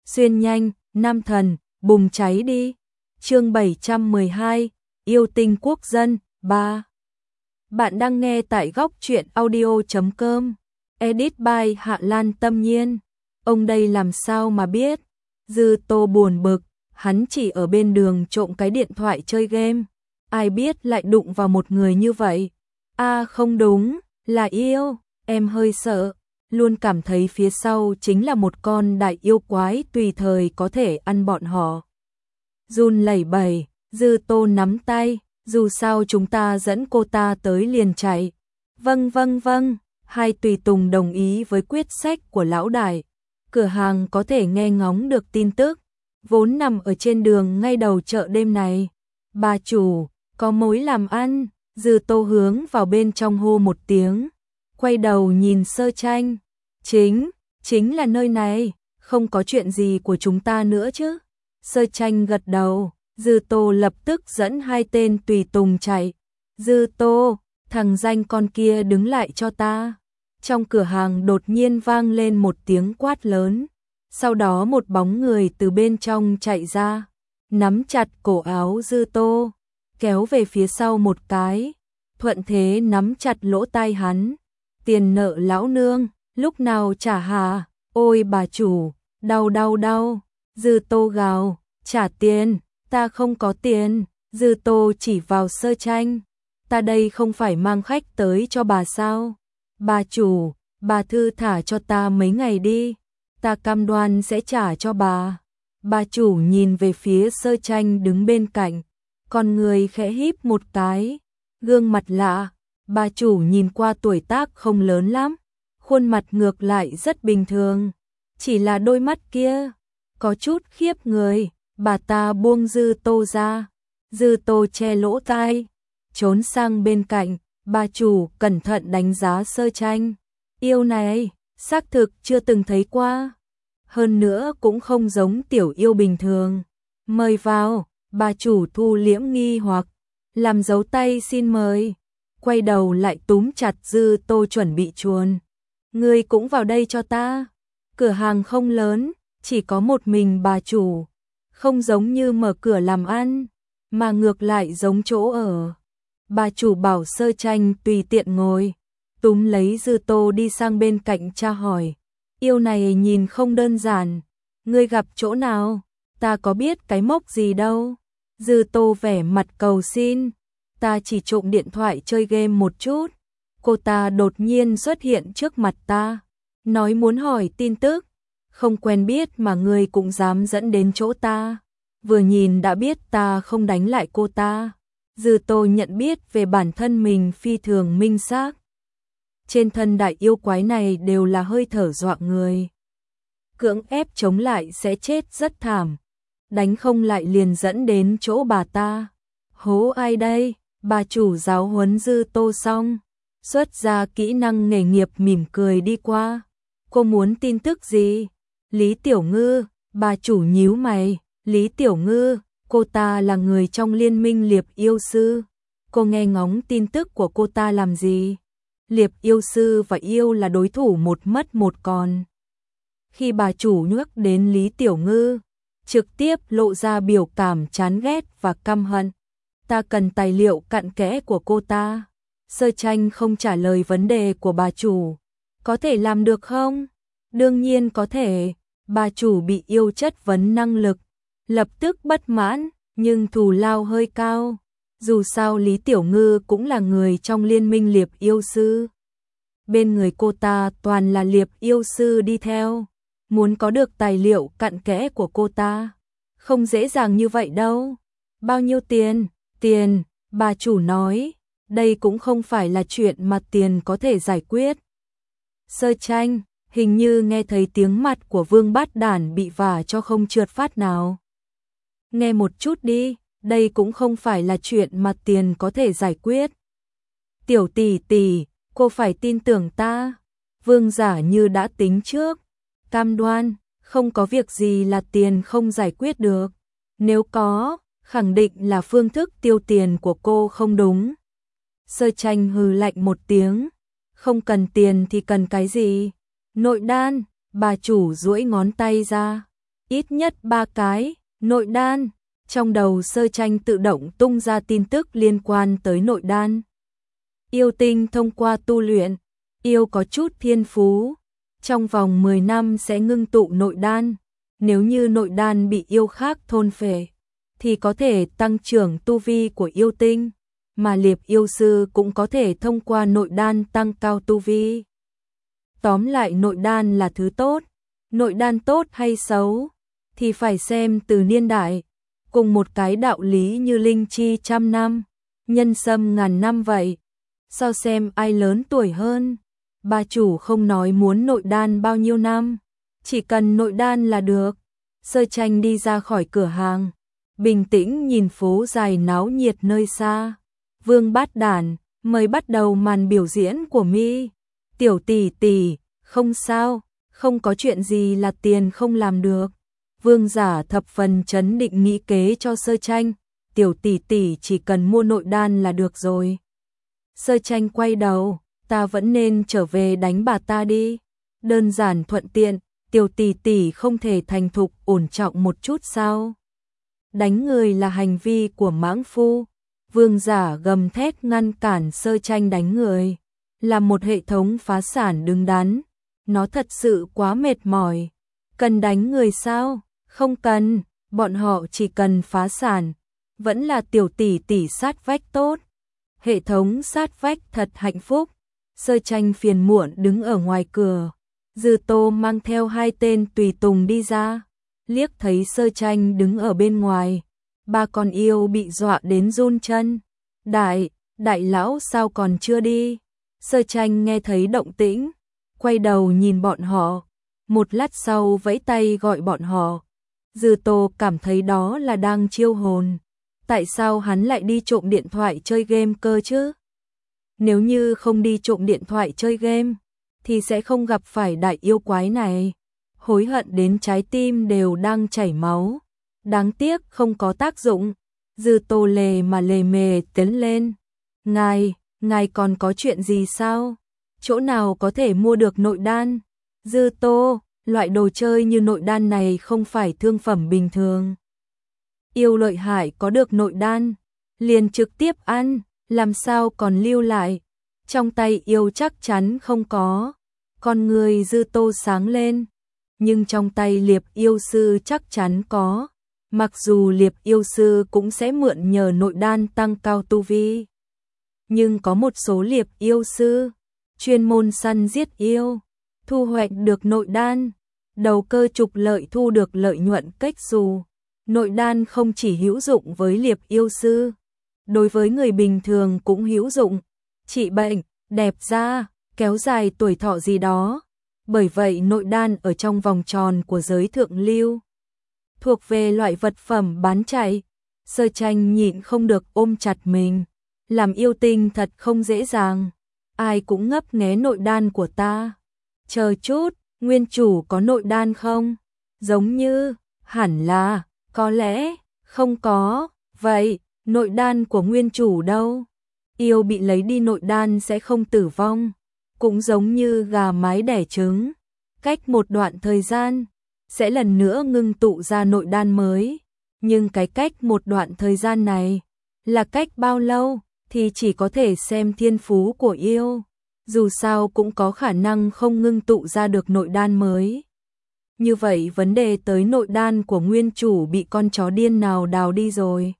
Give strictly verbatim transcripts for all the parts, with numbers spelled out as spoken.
Xuyên nhanh, nam thần, bùng cháy đi. Chương bảy trăm mười hai, yêu tinh quốc dân, ba. Bạn đang nghe tại góc truyện audio chấm com. Edit by Hạ Lan Tâm Nhiên. Ông đây làm sao mà biết? Dư Tô buồn bực, hắn chỉ ở bên đường trộm cái điện thoại chơi game. Ai biết lại đụng vào một người như vậy? À không đúng, là yêu, em hơi sợ. Luôn cảm thấy phía sau chính là một con đại yêu quái tùy thời có thể ăn bọn họ. Run lẩy bẩy, Dư Tô nắm tay, dù sao chúng ta dẫn cô ta tới liền chạy. Vâng vâng vâng, hai tùy tùng đồng ý với quyết sách của lão đại. Cửa hàng có thể nghe ngóng được tin tức, vốn nằm ở trên đường ngay đầu chợ đêm này. Bà chủ, có mối làm ăn. Dư Tô hướng vào bên trong hô một tiếng, quay đầu nhìn Sơ Tranh. Chính, chính là nơi này, không có chuyện gì của chúng ta nữa chứ? Sơ Tranh gật đầu, Dư Tô lập tức dẫn hai tên tùy tùng chạy. Dư Tô, thằng danh con kia đứng lại cho ta. Trong cửa hàng đột nhiên vang lên một tiếng quát lớn, sau đó một bóng người từ bên trong chạy ra, nắm chặt cổ áo Dư Tô, kéo về phía sau một cái, thuận thế nắm chặt lỗ tai hắn. Tiền nợ lão nương, lúc nào trả hả? Ôi bà chủ, đau đau đau. Dư Tô gào, trả tiền, ta không có tiền. Dư Tô chỉ vào Sơ Tranh, ta đây không phải mang khách tới cho bà sao? Bà chủ, bà thư thả cho ta mấy ngày đi, ta cam đoan sẽ trả cho bà. Bà chủ nhìn về phía Sơ Tranh đứng bên cạnh, con người khẽ híp một cái, gương mặt lạ. Bà chủ nhìn qua tuổi tác không lớn lắm, khuôn mặt ngược lại rất bình thường, chỉ là đôi mắt kia có chút khiếp người. Bà ta buông Dư Tô ra, Dư Tô che lỗ tai, trốn sang bên cạnh. Bà chủ cẩn thận đánh giá Sơ Tranh, yêu này xác thực chưa từng thấy qua, hơn nữa cũng không giống tiểu yêu bình thường. Mời vào. Bà chủ thu liễm nghi hoặc, làm dấu tay xin mời, quay đầu lại túm chặt Dư Tô chuẩn bị chuồn. Ngươi cũng vào đây cho ta. Cửa hàng không lớn, chỉ có một mình bà chủ, không giống như mở cửa làm ăn, mà ngược lại giống chỗ ở. Bà chủ bảo Sơ Tranh tùy tiện ngồi, túm lấy Dư Tô đi sang bên cạnh tra hỏi, yêu này nhìn không đơn giản, ngươi gặp chỗ nào? Ta có biết cái mốc gì đâu. Dư Tô vẻ mặt cầu xin, ta chỉ trộm điện thoại chơi game một chút. Cô ta đột nhiên xuất hiện trước mặt ta, nói muốn hỏi tin tức, không quen biết mà ngươi cũng dám dẫn đến chỗ ta. Vừa nhìn đã biết ta không đánh lại cô ta. Dư Tô nhận biết về bản thân mình phi thường minh xác. Trên thân đại yêu quái này đều là hơi thở dọa người, cưỡng ép chống lại sẽ chết rất thảm, đánh không lại liền dẫn đến chỗ bà ta. Hố ai đây? Bà chủ giáo huấn Dư Tô xong, xuất ra kỹ năng nghề nghiệp mỉm cười đi qua. Cô muốn tin tức gì? Lý Tiểu Ngư. Bà chủ nhíu mày, Lý Tiểu Ngư, cô ta là người trong liên minh Liệp Yêu Sư. Cô nghe ngóng tin tức của cô ta làm gì? Liệp Yêu Sư và yêu là đối thủ một mất một còn. Khi bà chủ nhắc đến Lý Tiểu Ngư, trực tiếp lộ ra biểu cảm chán ghét và căm hận. Ta cần tài liệu cặn kẽ của cô ta. Sơ Tranh không trả lời vấn đề của bà chủ. Có thể làm được không? Đương nhiên có thể. Bà chủ bị yêu chất vấn năng lực, lập tức bất mãn, nhưng thù lao hơi cao. Dù sao Lý Tiểu Ngư cũng là người trong liên minh Liệp Yêu Sư. Bên người cô ta toàn là Liệp Yêu Sư đi theo. Muốn có được tài liệu cặn kẽ của cô ta, không dễ dàng như vậy đâu. Bao nhiêu tiền? Tiền, bà chủ nói, đây cũng không phải là chuyện mà tiền có thể giải quyết. Sơ Tranh, hình như nghe thấy tiếng mặt của Vương Bát Đản bị vả cho không trượt phát nào. Nghe một chút đi, đây cũng không phải là chuyện mà tiền có thể giải quyết. Tiểu tỷ tỷ, cô phải tin tưởng ta. Vương giả như đã tính trước, cam đoan, không có việc gì là tiền không giải quyết được. Nếu có, khẳng định là phương thức tiêu tiền của cô không đúng. Sơ Tranh hừ lạnh một tiếng, không cần tiền thì cần cái gì? Nội đan. Bà chủ duỗi ngón tay ra, ít nhất ba cái, nội đan. Trong đầu Sơ Tranh tự động tung ra tin tức liên quan tới nội đan. Yêu tinh thông qua tu luyện, yêu có chút thiên phú, trong vòng mười năm sẽ ngưng tụ nội đan, nếu như nội đan bị yêu khác thôn phệ, thì có thể tăng trưởng tu vi của yêu tinh, mà Liệp yêu sư cũng có thể thông qua nội đan tăng cao tu vi. Tóm lại nội đan là thứ tốt, nội đan tốt hay xấu, thì phải xem từ niên đại, cùng một cái đạo lý như linh chi trăm năm, nhân sâm ngàn năm vậy, so xem ai lớn tuổi hơn. Bà chủ không nói muốn nội đan bao nhiêu năm, chỉ cần nội đan là được. Sơ Tranh đi ra khỏi cửa hàng, bình tĩnh nhìn phố dài náo nhiệt nơi xa. Vương Bát Đản, mời bắt đầu màn biểu diễn của mi. Tiểu tỷ tỷ, không sao, không có chuyện gì là tiền không làm được. Vương Giả thập phần trấn định nghĩ kế cho Sơ Tranh, tiểu tỷ tỷ chỉ cần mua nội đan là được rồi. Sơ Tranh quay đầu, ta vẫn nên trở về đánh bà ta đi. Đơn giản thuận tiện, tiểu tỷ tỷ không thể thành thục ổn trọng một chút sao? Đánh người là hành vi của mãng phu. Vương Giả gầm thét ngăn cản Sơ Tranh đánh người. Là một hệ thống phá sản đứng đắn. Nó thật sự quá mệt mỏi. Cần đánh người sao? Không cần, bọn họ chỉ cần phá sản. Vẫn là tiểu tỷ tỷ sát vách tốt. Hệ thống sát vách thật hạnh phúc. Sơ Tranh phiền muộn đứng ở ngoài cửa. Dư Tô mang theo hai tên tùy tùng đi ra. Liếc thấy Sơ Tranh đứng ở bên ngoài. Ba con yêu bị dọa đến run chân. Đại, đại lão sao còn chưa đi? Sơ Tranh nghe thấy động tĩnh, quay đầu nhìn bọn họ. Một lát sau vẫy tay gọi bọn họ. Dư Tô cảm thấy đó là đang chiêu hồn. Tại sao hắn lại đi trộm điện thoại chơi game cơ chứ? Nếu như không đi trộm điện thoại chơi game, thì sẽ không gặp phải đại yêu quái này. Hối hận đến trái tim đều đang chảy máu. Đáng tiếc không có tác dụng. Dư Tô lề mà lề mề tiến lên. Ngài, ngài còn có chuyện gì sao? Chỗ nào có thể mua được nội đan? Dư Tô, loại đồ chơi như nội đan này không phải thương phẩm bình thường. Yêu lợi hại có được nội đan, liền trực tiếp ăn, làm sao còn lưu lại. Trong tay yêu chắc chắn không có. Con người Dư Tô sáng lên. Nhưng trong tay Liệp yêu sư chắc chắn có. Mặc dù Liệp yêu sư cũng sẽ mượn nhờ nội đan tăng cao tu vi. Nhưng có một số Liệp yêu sư chuyên môn săn giết yêu, thu hoạch được nội đan, đầu cơ trục lợi thu được lợi nhuận cách dù. Nội đan không chỉ hữu dụng với Liệp yêu sư, đối với người bình thường cũng hữu dụng, trị bệnh, đẹp da, kéo dài tuổi thọ gì đó. Bởi vậy nội đan ở trong vòng tròn của giới thượng lưu, thuộc về loại vật phẩm bán chạy. Sơ Tranh nhịn không được ôm chặt mình. Làm yêu tinh thật không dễ dàng. Ai cũng ngấp nghé nội đan của ta. Chờ chút, nguyên chủ có nội đan không? Giống như, hẳn là, có lẽ, không có. Vậy, nội đan của nguyên chủ đâu? Yêu bị lấy đi nội đan sẽ không tử vong. Cũng giống như gà mái đẻ trứng. Cách một đoạn thời gian, sẽ lần nữa ngưng tụ ra nội đan mới. Nhưng cái cách một đoạn thời gian này, là cách bao lâu, thì chỉ có thể xem thiên phú của yêu. Dù sao cũng có khả năng không ngưng tụ ra được nội đan mới. Như vậy vấn đề tới nội đan của nguyên chủ bị con chó điên nào đào đi rồi.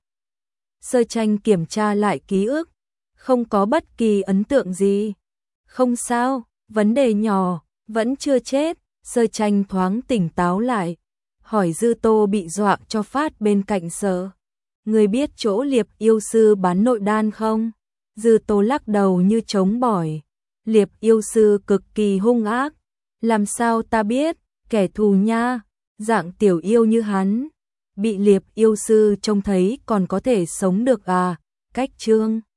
Sơ Tranh kiểm tra lại ký ức, không có bất kỳ ấn tượng gì. Không sao, vấn đề nhỏ, vẫn chưa chết. Sơ Tranh thoáng tỉnh táo lại, hỏi Dư Tô bị dọa cho phát bên cạnh sợ. Người biết chỗ Liệp yêu sư bán nội đan không? Dư Tô lắc đầu như trống bỏi. Liệp yêu sư cực kỳ hung ác. Làm sao ta biết, kẻ thù nha, dạng tiểu yêu như hắn. Bị Liệp yêu sư trông thấy còn có thể sống được à? Cách chương